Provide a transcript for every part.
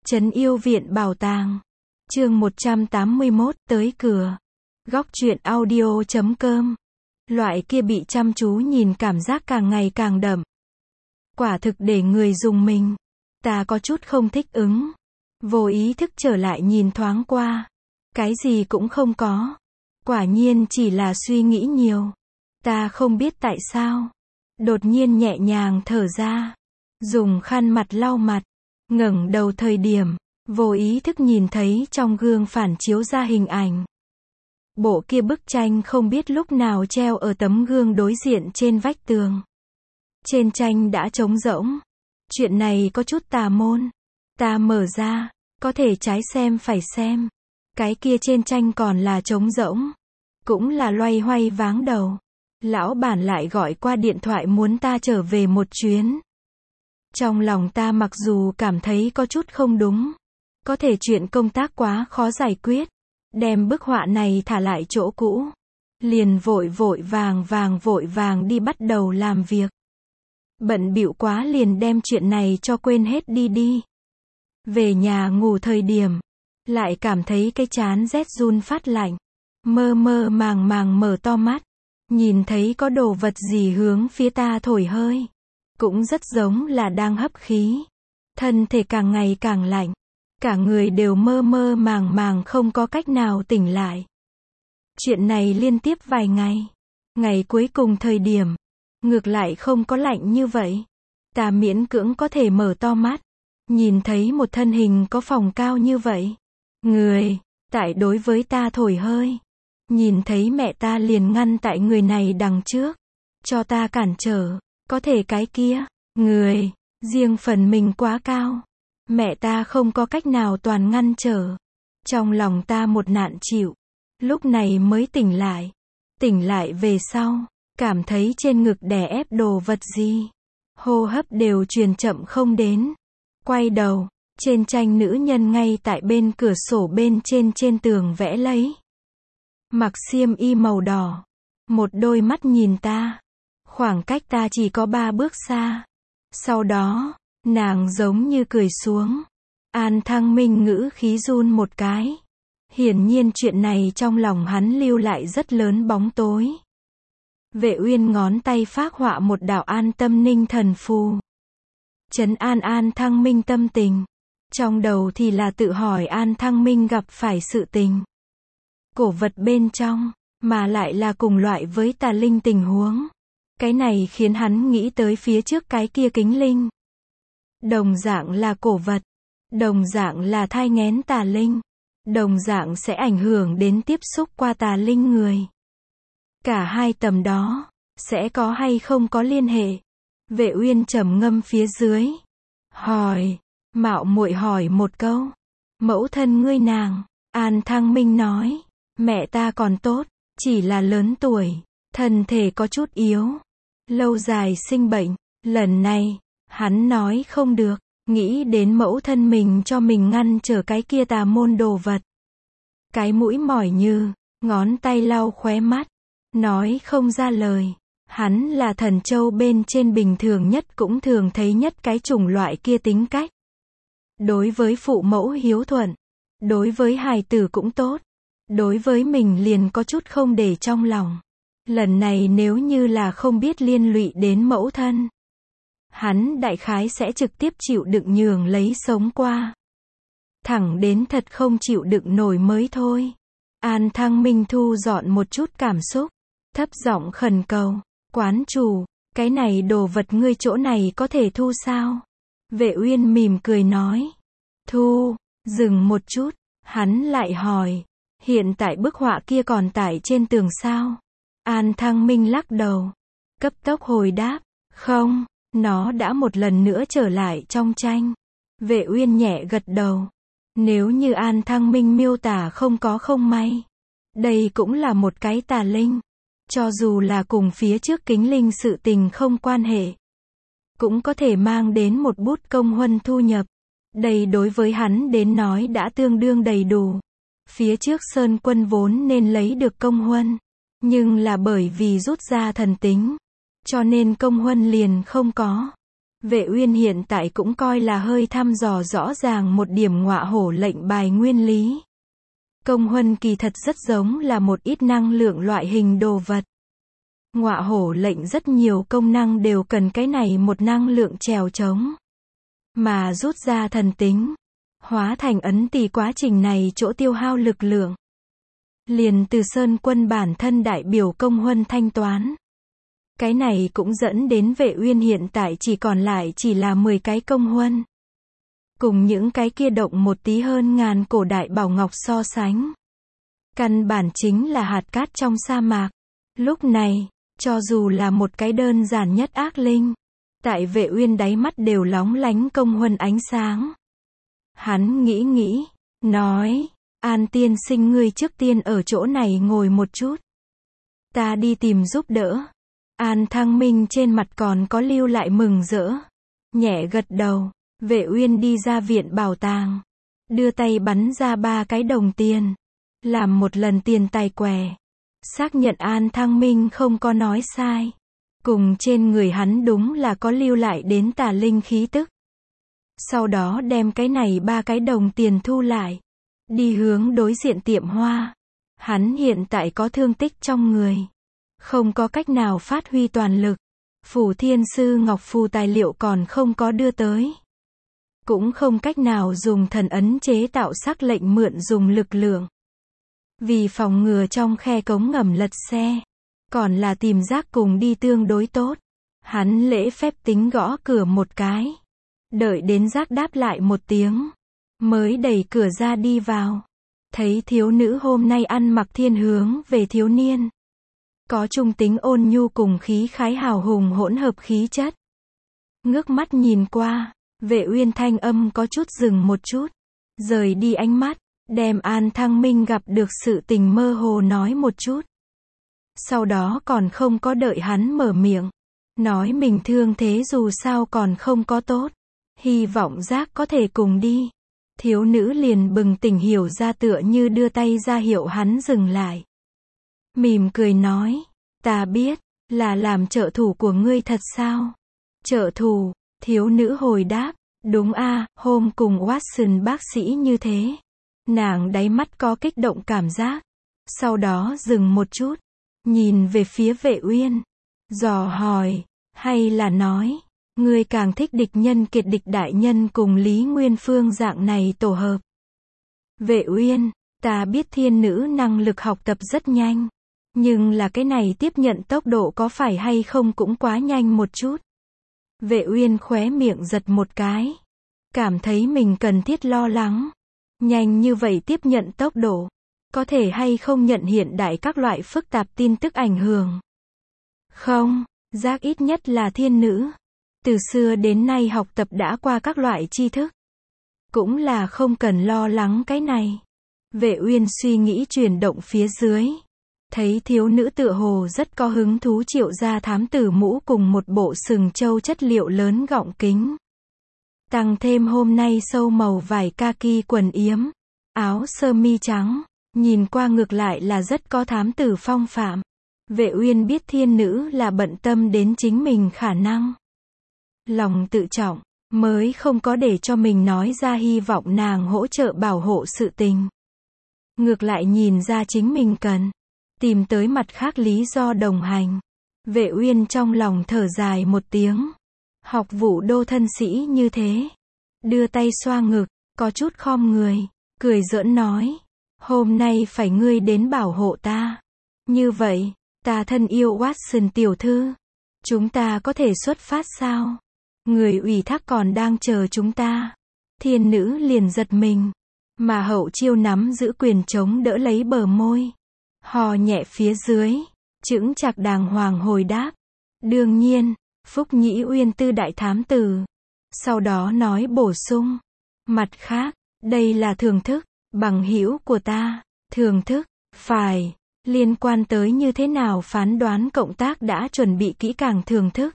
Trấn Yêu Viện Bảo Tàng. Chương 181, tới cửa. Góc truyện audio.com. Loại kia bị chăm chú nhìn cảm giác càng ngày càng đậm. Quả thực để người dùng mình. Ta có chút không thích ứng. Vô ý thức trở lại nhìn thoáng qua. Cái gì cũng không có. Quả nhiên chỉ là suy nghĩ nhiều. Ta không biết tại sao. Đột nhiên nhẹ nhàng thở ra. Dùng khăn mặt lau mặt. Ngẩng đầu thời điểm, vô ý thức nhìn thấy trong gương phản chiếu ra hình ảnh. Bộ kia bức tranh không biết lúc nào treo ở tấm gương đối diện trên vách tường. Trên tranh đã trống rỗng. Chuyện này có chút tà môn. Ta mở ra, có thể trái xem phải xem. Cái kia trên tranh còn là trống rỗng. Cũng là loay hoay váng đầu. Lão bản lại gọi qua điện thoại muốn ta trở về một chuyến. Trong lòng ta mặc dù cảm thấy có chút không đúng. Có thể chuyện công tác quá khó giải quyết. Đem bức họa này thả lại chỗ cũ. Liền vội vàng đi bắt đầu làm việc. Bận bịu quá liền đem chuyện này cho quên hết đi. Về nhà ngủ thời điểm. Lại cảm thấy cái trán rét run phát lạnh. Mơ màng mở to mắt. Nhìn thấy có đồ vật gì hướng phía ta thổi hơi. Cũng rất giống là đang hấp khí. Thân thể càng ngày càng lạnh. Cả người đều mơ màng không có cách nào tỉnh lại. Chuyện này liên tiếp vài ngày. Ngày cuối cùng thời điểm. Ngược lại không có lạnh như vậy. Ta miễn cưỡng có thể mở to mắt. Nhìn thấy một thân hình có phòng cao như vậy. Người, tại đối với ta thổi hơi. Nhìn thấy mẹ ta liền ngăn tại người này đằng trước. Cho ta cản trở. Có thể cái kia, người, riêng phần mình quá cao. Mẹ ta không có cách nào toàn ngăn trở. Trong lòng ta một nạn chịu. Lúc này mới tỉnh lại. Tỉnh lại về sau, cảm thấy trên ngực đè ép đồ vật gì. Hô hấp đều truyền chậm không đến. Quay đầu, trên tranh nữ nhân ngay tại bên cửa sổ bên trên tường vẽ lấy. Mặc xiêm y màu đỏ. Một đôi mắt nhìn ta. Khoảng cách ta chỉ có 3 bước xa. Sau đó, nàng giống như cười xuống. An Thăng Minh ngữ khí run một cái. Hiển nhiên chuyện này trong lòng hắn lưu lại rất lớn bóng tối. Vệ Uyên ngón tay phác họa một đạo an tâm ninh thần phù. Trấn An Thăng Minh tâm tình. Trong đầu thì là tự hỏi An Thăng Minh gặp phải sự tình. Cổ vật bên trong, mà lại là cùng loại với tà linh tình huống. Cái này khiến hắn nghĩ tới phía trước cái kia kính linh. Đồng dạng là cổ vật. Đồng dạng là thai nghén tà linh. Đồng dạng sẽ ảnh hưởng đến tiếp xúc qua tà linh người. Cả hai tầm đó, sẽ có hay không có liên hệ. Vệ Uyên trầm ngâm phía dưới. Hỏi, mạo muội hỏi một câu. Mẫu thân ngươi nàng, An Thăng Minh nói. Mẹ ta còn tốt, chỉ là lớn tuổi, thân thể có chút yếu. Lâu dài sinh bệnh, lần này, hắn nói không được, nghĩ đến mẫu thân mình cho mình ngăn trở cái kia tà môn đồ vật. Cái mũi mỏi như, ngón tay lau khóe mắt, nói không ra lời. Hắn là thần châu bên trên bình thường nhất cũng thường thấy nhất cái chủng loại kia tính cách. Đối với phụ mẫu hiếu thuận, đối với hài tử cũng tốt, đối với mình liền có chút không để trong lòng. Lần này nếu như là không biết liên lụy đến mẫu thân, hắn đại khái sẽ trực tiếp chịu đựng nhường lấy sống qua. Thẳng đến thật không chịu đựng nổi mới thôi. An Thăng Minh thu dọn một chút cảm xúc, thấp giọng khẩn cầu, quán chủ, cái này đồ vật ngươi chỗ này có thể thu sao? Vệ Uyên mỉm cười nói, thu. Dừng một chút, hắn lại hỏi, hiện tại bức họa kia còn tải trên tường sao? An Thăng Minh lắc đầu, cấp tốc hồi đáp, không, nó đã một lần nữa trở lại trong tranh. Vệ Uyên nhẹ gật đầu. Nếu như An Thăng Minh miêu tả không có không may, đây cũng là một cái tà linh. Cho dù là cùng phía trước kính linh sự tình không quan hệ, cũng có thể mang đến một bút công huân thu nhập. Đây đối với hắn đến nói đã tương đương đầy đủ. Phía trước Sơn Quân vốn nên lấy được công huân, nhưng là bởi vì rút ra thần tính, cho nên công huân liền không có. Vệ Uyên hiện tại cũng coi là hơi thăm dò rõ ràng một điểm ngọa hổ lệnh bài nguyên lý. Công huân kỳ thật rất giống là một ít năng lượng loại hình đồ vật. Ngọa hổ lệnh rất nhiều công năng đều cần cái này một năng lượng trèo trống. Mà rút ra thần tính, hóa thành ấn tỷ quá trình này chỗ tiêu hao lực lượng. Liền từ Sơn Quân bản thân đại biểu công huân thanh toán. Cái này cũng dẫn đến Vệ Uyên hiện tại chỉ còn lại chỉ là 10 cái công huân. Cùng những cái kia động một tí hơn ngàn cổ đại bảo ngọc so sánh. Căn bản chính là hạt cát trong sa mạc. Lúc này, cho dù là một cái đơn giản nhất ác linh, tại Vệ Uyên đáy mắt đều lóng lánh công huân ánh sáng. Hắn nghĩ, nói, An tiên sinh ngươi trước tiên ở chỗ này ngồi một chút. Ta đi tìm giúp đỡ. An Thăng Minh trên mặt còn có lưu lại mừng rỡ. Nhẹ gật đầu, Vệ Uyên đi ra viện bảo tàng. Đưa tay bắn ra 3 cái đồng tiền. Làm một lần tiền tài què. Xác nhận An Thăng Minh không có nói sai. Cùng trên người hắn đúng là có lưu lại đến tà linh khí tức. Sau đó đem cái này 3 cái đồng tiền thu lại. Đi hướng đối diện tiệm hoa. Hắn hiện tại có thương tích trong người. Không có cách nào phát huy toàn lực. Phủ Thiên Sư Ngọc Phù tài liệu còn không có đưa tới. Cũng không cách nào dùng thần ấn chế tạo sắc lệnh mượn dùng lực lượng. Vì phòng ngừa trong khe cống ngầm lật xe. Còn là tìm Giác cùng đi tương đối tốt. Hắn lễ phép tính gõ cửa một cái. Đợi đến Giác đáp lại một tiếng. Mới đẩy cửa ra đi vào. Thấy thiếu nữ hôm nay ăn mặc thiên hướng về thiếu niên. Có trung tính ôn nhu cùng khí khái hào hùng hỗn hợp khí chất. Ngước mắt nhìn qua, Vệ Uyên thanh âm có chút dừng một chút. Rời đi ánh mắt, đem An Thăng Minh gặp được sự tình mơ hồ nói một chút. Sau đó còn không có đợi hắn mở miệng. Nói mình thương thế dù sao còn không có tốt. Hy vọng Giác có thể cùng đi. Thiếu nữ liền bừng tỉnh hiểu ra tựa như đưa tay ra hiệu hắn dừng lại. Mỉm cười nói, ta biết, là làm trợ thủ của ngươi thật sao? Trợ thủ, thiếu nữ hồi đáp, đúng a, hôm cùng Watson bác sĩ như thế. Nàng đáy mắt có kích động cảm giác. Sau đó dừng một chút, nhìn về phía Vệ Uyên. Dò hỏi, hay là nói, ngươi càng thích địch nhân kiệt địch đại nhân cùng Lý Nguyên Phương dạng này tổ hợp. Vệ Uyên, ta biết thiên nữ năng lực học tập rất nhanh. Nhưng là cái này tiếp nhận tốc độ có phải hay không cũng quá nhanh một chút. Vệ Uyên khóe miệng giật một cái. Cảm thấy mình cần thiết lo lắng. Nhanh như vậy tiếp nhận tốc độ. Có thể hay không nhận hiện đại các loại phức tạp tin tức ảnh hưởng. Không, Giác ít nhất là thiên nữ. Từ xưa đến nay học tập đã qua các loại tri thức. Cũng là không cần lo lắng cái này. Vệ Uyên suy nghĩ chuyển động phía dưới. Thấy thiếu nữ tựa hồ rất có hứng thú triệu ra thám tử mũ cùng một bộ sừng trâu chất liệu lớn gọng kính. Tăng thêm hôm nay sâu màu vải kaki quần yếm, áo sơ mi trắng, nhìn qua ngược lại là rất có thám tử phong phạm. Vệ Uyên biết thiên nữ là bận tâm đến chính mình khả năng. Lòng tự trọng, mới không có để cho mình nói ra hy vọng nàng hỗ trợ bảo hộ sự tình. Ngược lại nhìn ra chính mình cần. Tìm tới mặt khác lý do đồng hành. Vệ Uyên trong lòng thở dài một tiếng. Học Vũ Đô thân sĩ như thế. Đưa tay xoa ngực, có chút khom người. Cười giỡn nói. Hôm nay phải ngươi đến bảo hộ ta. Như vậy, ta thân yêu Watson tiểu thư. Chúng ta có thể xuất phát sao? Người ủy thác còn đang chờ chúng ta. Thiên nữ liền giật mình. Mà hậu chiêu nắm giữ quyền chống đỡ lấy bờ môi. Hò nhẹ phía dưới, chững chạc đàng hoàng hồi đáp. Đương nhiên, Phúc Nhĩ Uyên tư đại thám tử. Sau đó nói bổ sung. Mặt khác, đây là thưởng thức, bằng hữu của ta. Thưởng thức, phải, liên quan tới như thế nào phán đoán cộng tác đã chuẩn bị kỹ càng thưởng thức.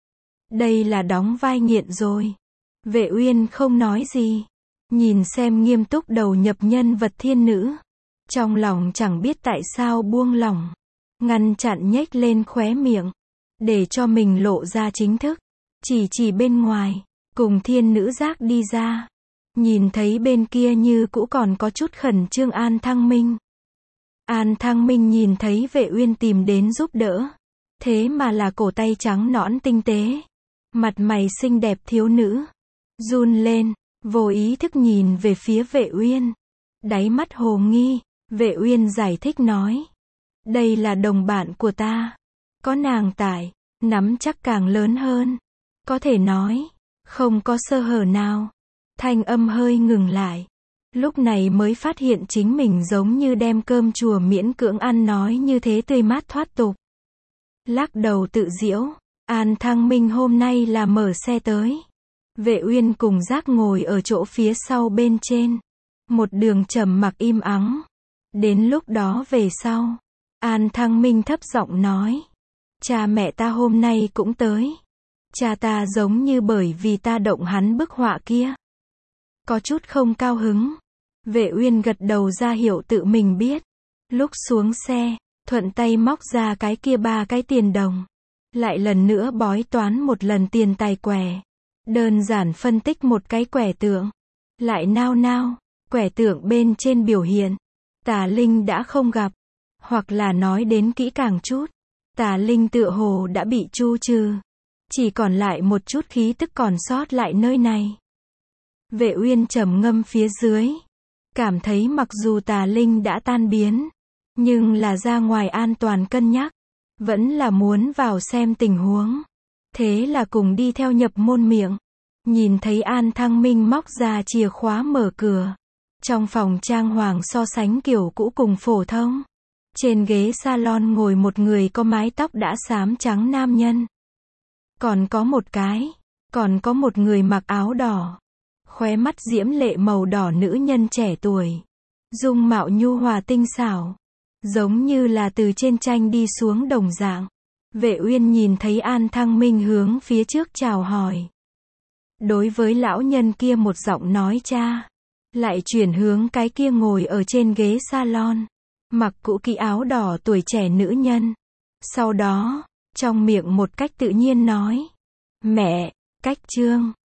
Đây là đóng vai nghiện rồi. Vệ Uyên không nói gì. Nhìn xem nghiêm túc đầu nhập nhân vật thiên nữ. Trong lòng chẳng biết tại sao buông lỏng. Ngăn chặn nhếch lên khóe miệng. Để cho mình lộ ra chính thức. chỉ bên ngoài, cùng thiên nữ giác đi ra. Nhìn thấy bên kia như cũ còn có chút khẩn trương An Thăng Minh. An Thăng Minh nhìn thấy Vệ Uyên tìm đến giúp đỡ. Thế mà là cổ tay trắng nõn tinh tế. Mặt mày xinh đẹp thiếu nữ. Run lên, vô ý thức nhìn về phía Vệ Uyên. Đáy mắt hồ nghi, Vệ Uyên giải thích nói. Đây là đồng bạn của ta. Có nàng tại, nắm chắc càng lớn hơn. Có thể nói, không có sơ hở nào. Thanh âm hơi ngừng lại. Lúc này mới phát hiện chính mình giống như đem cơm chùa miễn cưỡng ăn nói như thế tươi mát thoát tục. Lắc đầu tự giễu, An Thăng Minh hôm nay là mở xe tới. Vệ Uyên cùng Giác ngồi ở chỗ phía sau bên trên. Một đường trầm mặc im ắng. Đến lúc đó về sau, An Thăng Minh thấp giọng nói. Cha mẹ ta hôm nay cũng tới. Cha ta giống như bởi vì ta động hắn bức họa kia. Có chút không cao hứng. Vệ Uyên gật đầu ra hiệu tự mình biết. Lúc xuống xe, thuận tay móc ra cái kia 3 cái tiền đồng. Lại lần nữa bói toán một lần tiền tài quẻ. Đơn giản phân tích một cái quẻ tượng. Lại nao, quẻ tượng bên trên biểu hiện. Tà linh đã không gặp. Hoặc là nói đến kỹ càng chút. Tà linh tựa hồ đã bị tru trừ. Chỉ còn lại một chút khí tức còn sót lại nơi này. Vệ Uyên trầm ngâm phía dưới. Cảm thấy mặc dù tà linh đã tan biến. Nhưng là ra ngoài an toàn cân nhắc. Vẫn là muốn vào xem tình huống. Thế là cùng đi theo nhập môn miệng. Nhìn thấy An Thăng Minh móc ra chìa khóa mở cửa. Trong phòng trang hoàng so sánh kiểu cũ cùng phổ thông. Trên ghế salon ngồi một người có mái tóc đã xám trắng nam nhân. Còn có một người mặc áo đỏ. Khóe mắt diễm lệ màu đỏ nữ nhân trẻ tuổi. Dung mạo nhu hòa tinh xảo. Giống như là từ trên tranh đi xuống đồng dạng. Vệ Uyên nhìn thấy An Thăng Minh hướng phía trước chào hỏi. Đối với lão nhân kia một giọng nói cha. Lại chuyển hướng cái kia ngồi ở trên ghế salon. Mặc cũ kỹ áo đỏ tuổi trẻ nữ nhân. Sau đó, trong miệng một cách tự nhiên nói. Mẹ, cách Trương.